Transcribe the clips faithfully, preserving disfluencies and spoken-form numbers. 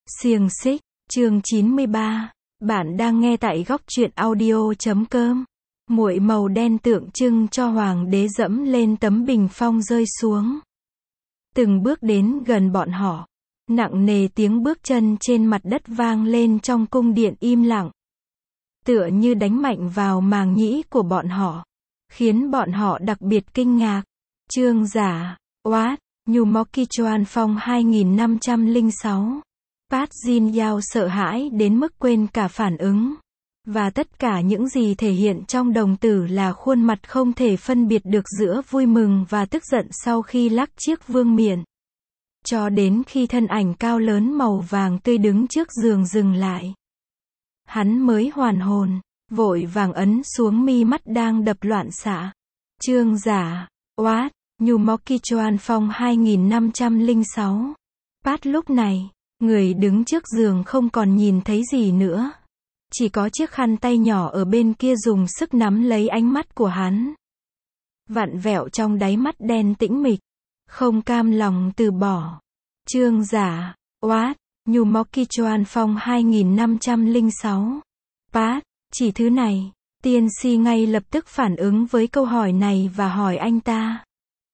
Xiềng xích, chương chín mươi ba. Bạn đang nghe tại góc truyện audio chấm com. Muội màu đen tượng trưng cho hoàng đế dẫm lên tấm bình phong rơi xuống. Từng bước đến gần bọn họ. Nặng nề tiếng bước chân trên mặt đất vang lên trong cung điện im lặng. Tựa như đánh mạnh vào màng nhĩ của bọn họ. Khiến bọn họ đặc biệt kinh ngạc. Chương giả, What, Nhu Moki Choan Phong hai nghìn năm trăm lẻ sáu. Pat Jin Yao sợ hãi đến mức quên cả phản ứng. Và tất cả những gì thể hiện trong đồng tử là khuôn mặt không thể phân biệt được giữa vui mừng và tức giận sau khi lắc chiếc vương miện. Cho đến khi thân ảnh cao lớn màu vàng tươi đứng trước giường dừng lại. Hắn mới hoàn hồn, vội vàng ấn xuống mi mắt đang đập loạn xạ. Chương giả, What, Nhu Moki Choan Phong hai nghìn năm trăm lẻ sáu. Pat lúc này, người đứng trước giường không còn nhìn thấy gì nữa. Chỉ có chiếc khăn tay nhỏ ở bên kia dùng sức nắm lấy ánh mắt của hắn. Vặn vẹo trong đáy mắt đen tĩnh mịch. Không cam lòng từ bỏ. Chương giả, What, Nhu Moki Choan Phong hai nghìn năm trăm lẻ sáu. Pat, chỉ thứ này. Tiên si ngay lập tức phản ứng với câu hỏi này và hỏi anh ta.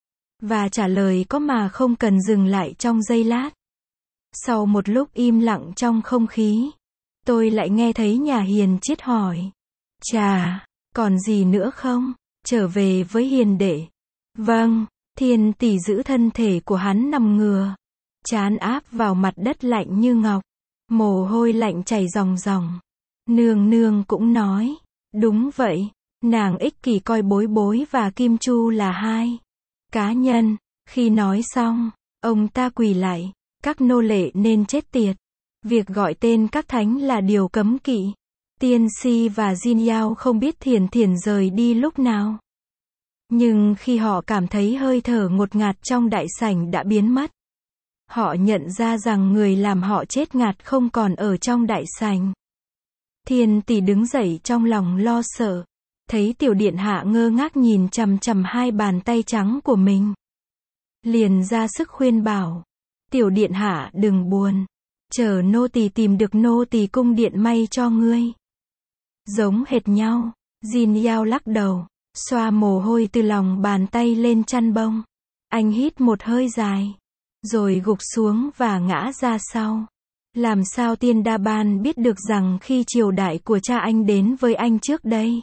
Và trả lời có mà không cần dừng lại trong giây lát. Sau một lúc im lặng trong không khí, tôi lại nghe thấy nhà hiền triết hỏi. Chà, còn gì nữa không? Trở về với hiền đệ. Vâng, Thiên tỷ giữ thân thể của hắn nằm ngửa. Trán áp vào mặt đất lạnh như ngọc. Mồ hôi lạnh chảy ròng ròng. Nương nương cũng nói. Đúng vậy, nàng ích kỷ coi Bối Bối và Kim Chu là hai cá nhân. Khi nói xong, ông ta quỳ lại. Các nô lệ nên chết tiệt. Việc gọi tên các thánh là điều cấm kỵ. Tiên si và Jin Yao không biết Thiền Thiền rời đi lúc nào. Nhưng khi họ cảm thấy hơi thở ngột ngạt trong đại sảnh đã biến mất, họ nhận ra rằng người làm họ chết ngạt không còn ở trong đại sảnh. Thiên tỷ đứng dậy trong lòng lo sợ. Thấy tiểu điện hạ ngơ ngác nhìn chằm chằm hai bàn tay trắng của mình. Liền ra sức khuyên bảo. Tiểu điện hạ đừng buồn. Chờ nô tỳ tìm được nô tỳ cung điện may cho ngươi. Giống hệt nhau. Jin Yao lắc đầu. Xoa mồ hôi từ lòng bàn tay lên chăn bông. Anh hít một hơi dài. Rồi gục xuống và ngã ra sau. Làm sao Tiên Đa Ban biết được rằng khi triều đại của cha anh đến với anh trước đây?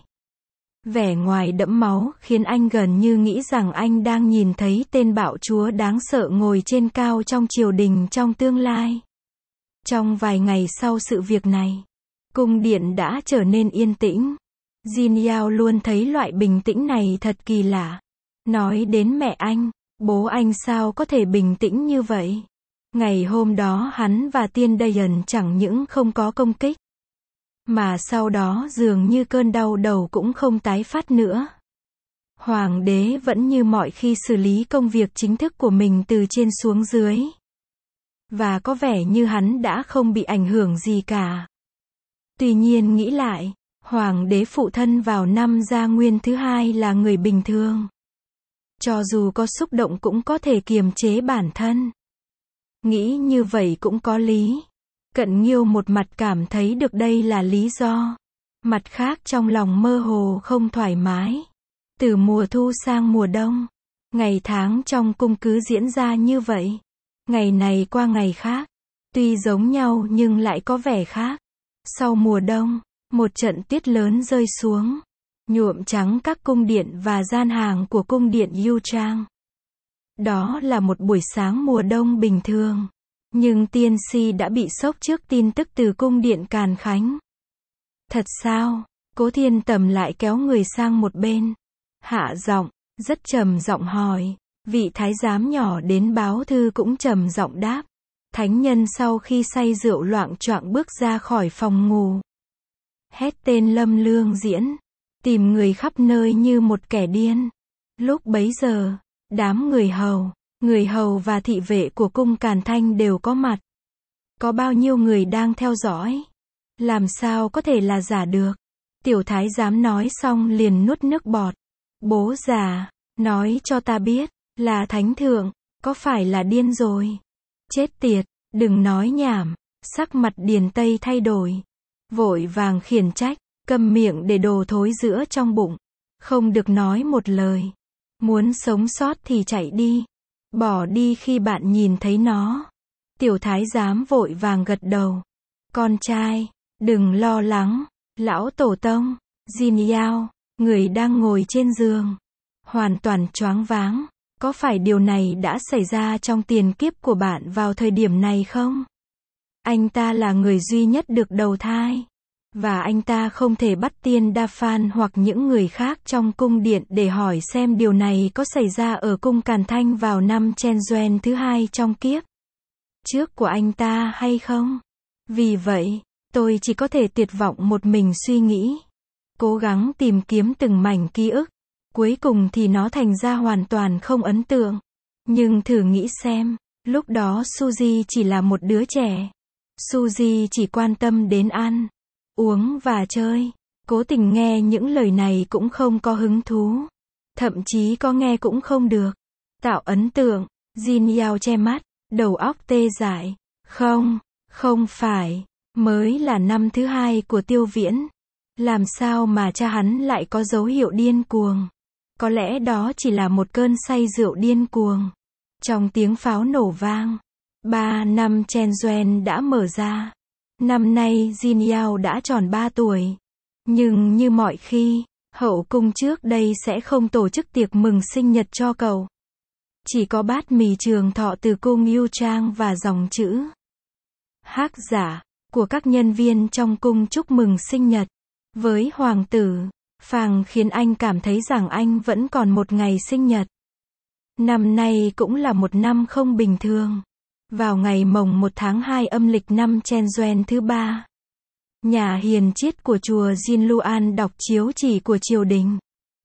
Vẻ ngoài đẫm máu khiến anh gần như nghĩ rằng anh đang nhìn thấy tên bạo chúa đáng sợ ngồi trên cao trong triều đình trong tương lai. Trong vài ngày sau sự việc này, cung điện đã trở nên yên tĩnh. Jin Yao luôn thấy loại bình tĩnh này thật kỳ lạ. Nói đến mẹ anh, bố anh sao có thể bình tĩnh như vậy? Ngày hôm đó hắn và Tiên Dayan chẳng những không có công kích, mà sau đó dường như cơn đau đầu cũng không tái phát nữa. Hoàng đế vẫn như mọi khi xử lý công việc chính thức của mình từ trên xuống dưới. Và có vẻ như hắn đã không bị ảnh hưởng gì cả. Tuy nhiên nghĩ lại, hoàng đế phụ thân vào năm Gia Nguyên thứ hai là người bình thường. Cho dù có xúc động cũng có thể kiềm chế bản thân. Nghĩ như vậy cũng có lý. Cận Nghiêu một mặt cảm thấy được đây là lý do. Mặt khác trong lòng mơ hồ không thoải mái. Từ mùa thu sang mùa đông, ngày tháng trong cung cứ diễn ra như vậy. Ngày này qua ngày khác. Tuy giống nhau nhưng lại có vẻ khác. Sau mùa đông, một trận tuyết lớn rơi xuống. Nhuộm trắng các cung điện và gian hàng của cung điện Yu Trang. Đó là một buổi sáng mùa đông bình thường. Nhưng tiên si đã bị sốc trước tin tức từ cung điện Càn Khánh. Thật sao? Cố Thiên Tầm lại kéo người sang một bên. Hạ giọng, rất trầm giọng hỏi. Vị thái giám nhỏ đến báo thư cũng trầm giọng đáp. Thánh nhân sau khi say rượu loạng choạng bước ra khỏi phòng ngủ. Hét tên Lâm Lương Diễn. Tìm người khắp nơi như một kẻ điên. Lúc bấy giờ, đám người hầu, người hầu và thị vệ của cung Càn Thanh đều có mặt. Có bao nhiêu người đang theo dõi? Làm sao có thể là giả được? Tiểu thái giám nói xong liền nuốt nước bọt. Bố già, nói cho ta biết, là thánh thượng, có phải là điên rồi? Chết tiệt, đừng nói nhảm. Sắc mặt Điền Tây thay đổi. Vội vàng khiển trách, câm miệng để đồ thối giữa trong bụng. Không được nói một lời. Muốn sống sót thì chạy đi. Bỏ đi khi bạn nhìn thấy nó. Tiểu thái giám vội vàng gật đầu. Con trai, đừng lo lắng. Lão tổ tông, Jin Yao, người đang ngồi trên giường. Hoàn toàn choáng váng. Có phải điều này đã xảy ra trong tiền kiếp của bạn vào thời điểm này không? Anh ta là người duy nhất được đầu thai. Và anh ta không thể bắt Tiên Đa Phan hoặc những người khác trong cung điện để hỏi xem điều này có xảy ra ở cung Càn Thanh vào năm Chen Duen thứ hai trong kiếp trước của anh ta hay không? Vì vậy, tôi chỉ có thể tuyệt vọng một mình suy nghĩ. Cố gắng tìm kiếm từng mảnh ký ức. Cuối cùng thì nó thành ra hoàn toàn không ấn tượng. Nhưng thử nghĩ xem, lúc đó Suzy chỉ là một đứa trẻ. Suzy chỉ quan tâm đến ăn, uống và chơi. Cố tình nghe những lời này cũng không có hứng thú. Thậm chí có nghe cũng không được. Tạo ấn tượng, Jin Yao che mắt, đầu óc tê dại. Không, không phải, mới là năm thứ hai của Tiêu Viễn. Làm sao mà cha hắn lại có dấu hiệu điên cuồng? Có lẽ đó chỉ là một cơn say rượu điên cuồng. Trong tiếng pháo nổ vang, ba năm Chen Duen đã mở ra. Năm nay Jin Yao đã tròn ba tuổi. Nhưng như mọi khi, hậu cung trước đây sẽ không tổ chức tiệc mừng sinh nhật cho cậu. Chỉ có bát mì trường thọ từ cung Yu Trang và dòng chữ hắc giả của các nhân viên trong cung chúc mừng sinh nhật. Với hoàng tử Phàng khiến anh cảm thấy rằng anh vẫn còn một ngày sinh nhật. Năm nay cũng là một năm không bình thường. Vào ngày mồng một tháng hai âm lịch năm Chen Duen thứ ba, nhà hiền triết của chùa Jin Luan đọc chiếu chỉ của triều đình.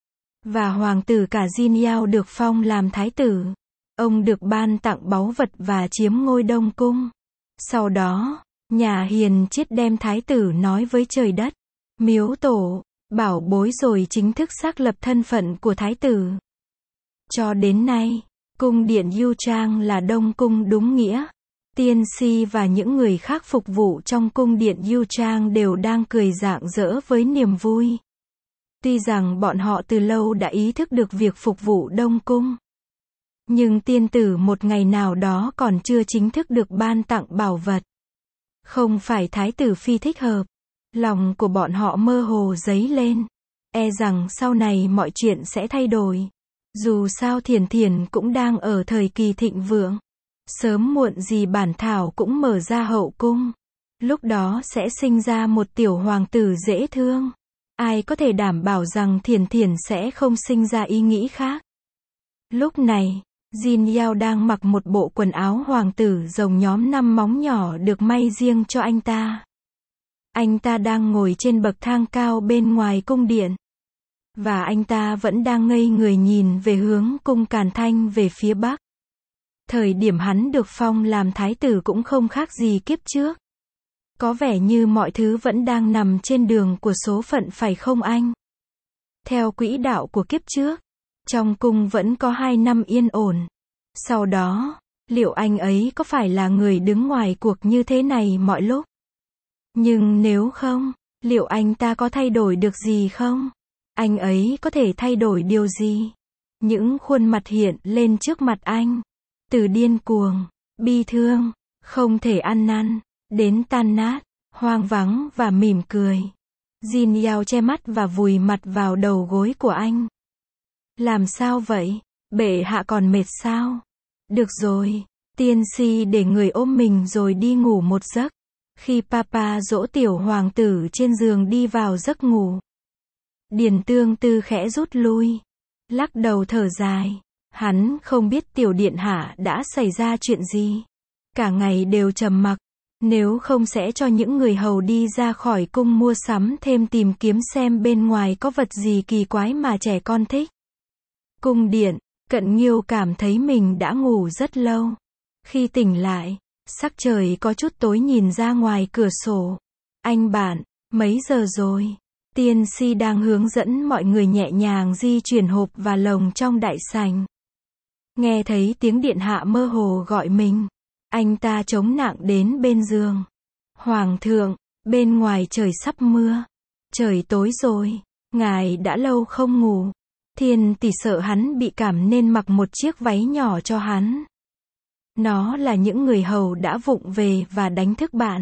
Và hoàng tử cả Jin Yao được phong làm thái tử. Ông được ban tặng báu vật và chiếm ngôi Đông Cung. Sau đó, nhà hiền triết đem thái tử nói với trời đất, miếu tổ, bảo bối rồi chính thức xác lập thân phận của thái tử. Cho đến nay, cung điện Yu Trang là Đông Cung đúng nghĩa. Tiên si và những người khác phục vụ trong cung điện Yu Trang đều đang cười rạng rỡ với niềm vui. Tuy rằng bọn họ từ lâu đã ý thức được việc phục vụ Đông Cung. Nhưng tiên tử một ngày nào đó còn chưa chính thức được ban tặng bảo vật. Không phải thái tử phi thích hợp. Lòng của bọn họ mơ hồ dấy lên. E rằng sau này mọi chuyện sẽ thay đổi. Dù sao Thiển Thiển cũng đang ở thời kỳ thịnh vượng. Sớm muộn gì bản thảo cũng mở ra hậu cung. Lúc đó sẽ sinh ra một tiểu hoàng tử dễ thương. Ai có thể đảm bảo rằng Thiển Thiển sẽ không sinh ra ý nghĩ khác. Lúc này, Jin Yao đang mặc một bộ quần áo hoàng tử rồng nhóm năm móng nhỏ được may riêng cho anh ta. Anh ta đang ngồi trên bậc thang cao bên ngoài cung điện. Và anh ta vẫn đang ngây người nhìn về hướng cung Càn Thanh về phía bắc. Thời điểm hắn được phong làm thái tử cũng không khác gì kiếp trước. Có vẻ như mọi thứ vẫn đang nằm trên đường của số phận phải không anh? Theo quỹ đạo của kiếp trước, trong cung vẫn có hai năm yên ổn. Sau đó, liệu anh ấy có phải là người đứng ngoài cuộc như thế này mọi lúc? Nhưng nếu không, liệu anh ta có thay đổi được gì không? Anh ấy có thể thay đổi điều gì? Những khuôn mặt hiện lên trước mặt anh. Từ điên cuồng, bi thương, không thể ăn năn, đến tan nát, hoang vắng và mỉm cười. Jin Yao che mắt và vùi mặt vào đầu gối của anh. Làm sao vậy? Bệ hạ còn mệt sao? Được rồi, tiên si để người ôm mình rồi đi ngủ một giấc. Khi papa dỗ tiểu hoàng tử trên giường đi vào giấc ngủ, Điền Tương Tư khẽ rút lui, lắc đầu thở dài. Hắn không biết tiểu điện hạ đã xảy ra chuyện gì. Cả ngày đều trầm mặc, nếu không sẽ cho những người hầu đi ra khỏi cung mua sắm thêm tìm kiếm xem bên ngoài có vật gì kỳ quái mà trẻ con thích. Cung điện, Cận Nghiêu cảm thấy mình đã ngủ rất lâu. Khi tỉnh lại, sắc trời có chút tối nhìn ra ngoài cửa sổ. Anh bạn, mấy giờ rồi? Tiên si đang hướng dẫn mọi người nhẹ nhàng di chuyển hộp và lồng trong đại sảnh. Nghe thấy tiếng điện hạ mơ hồ gọi mình, anh ta chống nặng đến bên giường. Hoàng thượng, bên ngoài trời sắp mưa. Trời tối rồi, ngài đã lâu không ngủ. Thiên tỷ sợ hắn bị cảm nên mặc một chiếc váy nhỏ cho hắn. Nó là những người hầu đã vụng về và đánh thức bạn.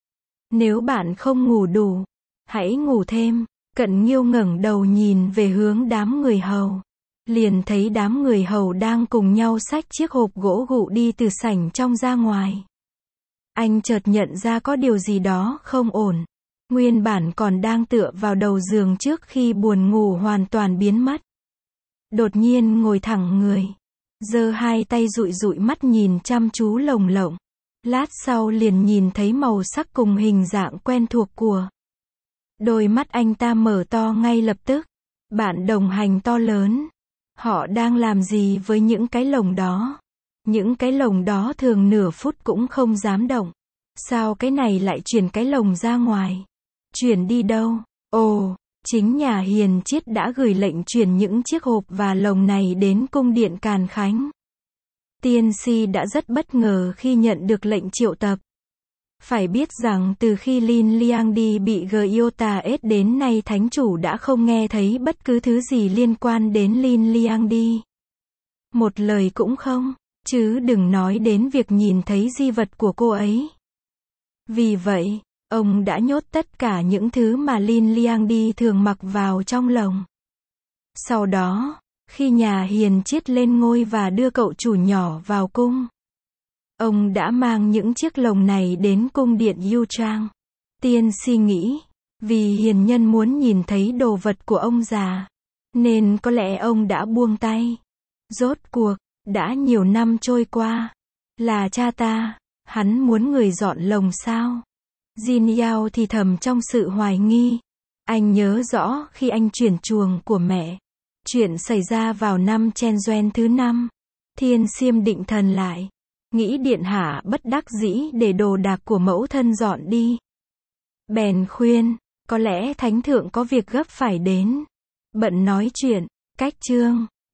Nếu bạn không ngủ đủ, hãy ngủ thêm. Cận Nghiêu ngẩng đầu nhìn về hướng đám người hầu. Liền thấy đám người hầu đang cùng nhau xách chiếc hộp gỗ gụ đi từ sảnh trong ra ngoài. Anh chợt nhận ra có điều gì đó không ổn. Nguyên bản còn đang tựa vào đầu giường trước khi buồn ngủ hoàn toàn biến mất. Đột nhiên ngồi thẳng người. Giơ hai tay dụi dụi mắt nhìn chăm chú lồng lộng. Lát sau liền nhìn thấy màu sắc cùng hình dạng quen thuộc của. Đôi mắt anh ta mở to ngay lập tức. Bạn đồng hành to lớn. Họ đang làm gì với những cái lồng đó? Những cái lồng đó thường nửa phút cũng không dám động. Sao cái này lại chuyển cái lồng ra ngoài? Chuyển đi đâu? Ồ, chính nhà Hiền Chiết đã gửi lệnh chuyển những chiếc hộp và lồng này đến cung điện Càn Khánh. Tiên si đã rất bất ngờ khi nhận được lệnh triệu tập. Phải biết rằng từ khi Lin Liangdi bị Gyota ết đến nay thánh chủ đã không nghe thấy bất cứ thứ gì liên quan đến Lin Liangdi. Một lời cũng không, chứ đừng nói đến việc nhìn thấy di vật của cô ấy. Vì vậy, ông đã nhốt tất cả những thứ mà Lin Liangdi thường mặc vào trong lồng. Sau đó, khi nhà Hiền Chiết lên ngôi và đưa cậu chủ nhỏ vào cung, ông đã mang những chiếc lồng này đến cung điện Yu Trang. Tiên si nghĩ, vì hiền nhân muốn nhìn thấy đồ vật của ông già, nên có lẽ ông đã buông tay. Rốt cuộc, đã nhiều năm trôi qua, là cha ta, hắn muốn người dọn lồng sao? Jin Yao thì thầm trong sự hoài nghi. Anh nhớ rõ khi anh chuyển chuồng của mẹ. Chuyện xảy ra vào năm Chen Duan thứ năm. Thiên Xiêm định thần lại. Nghĩ điện hạ bất đắc dĩ để đồ đạc của mẫu thân dọn đi. Bèn khuyên, có lẽ thánh thượng có việc gấp phải đến. Bận nói chuyện, cách chương.